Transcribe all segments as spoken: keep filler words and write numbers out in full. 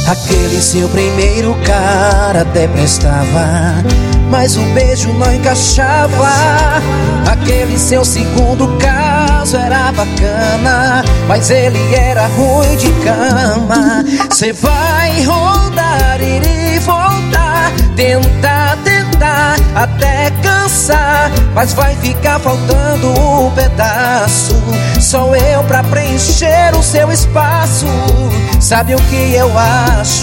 Aquele seu primeiro cara até prestava, mas o beijo não encaixava. Aquele seu segundo caso era bacana, mas ele era ruim de cama. Cê vai rodar, ir e voltar, tentar, tentar, até cansar, mas vai ficar faltando um pedaço. Sou eu pra preencher o seu espaço. Sabe o que eu acho?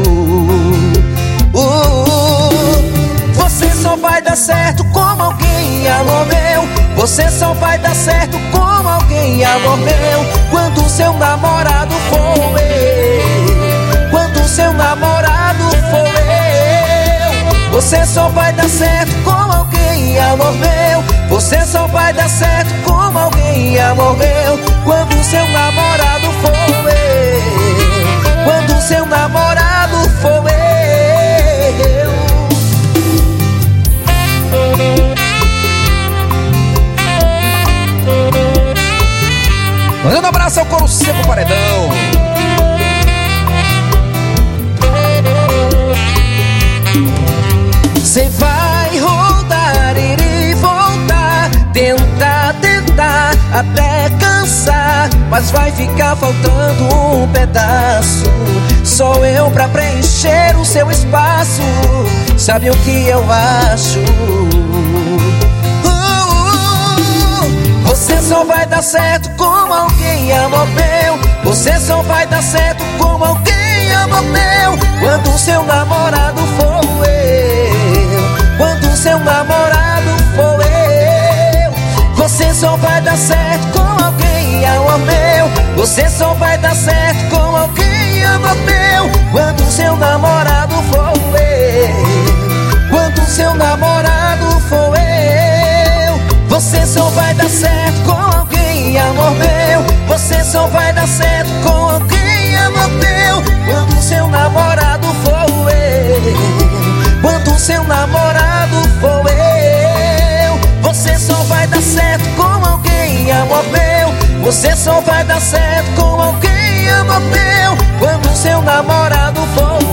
Uh, você só vai dar certo como alguém, amor meu. Você só vai dar certo como alguém, amor meu, quando o seu namorado for eu. Quando o seu namorado for eu. Você só vai dar certo como alguém, amor meu. Você só vai dar certo como alguém, amor meu, quando o seu namorado for eu. Quando o seu namorado for eu. Mandando um abraço ao Couro Seco Paredão. Cê vai rodar, ir e voltar, tentar, tentar, até cansar, mas vai ficar faltando um pedaço. Sou eu pra preencher o seu espaço. Sabe o que eu acho? Você só vai dar certo como alguém, amor meu. Você só vai dar certo como alguém, amor meu, quando o seu namorado for eu. Quando o seu namorado for eu. Você só vai dar certo com alguém, amor meu. Você só vai dar certo com alguém, amor meu, quando o seu namorado for eu. Quando o seu namorado for eu. Você só vai dar certo com alguém, amor meu. Você só vai dar certo com alguém, amor meu, quando o seu namorado for eu. Quando o seu namorado for eu. Você só vai dar certo com alguém, amor meu. Você só vai dar certo com alguém, amor meu, quando o seu namorado for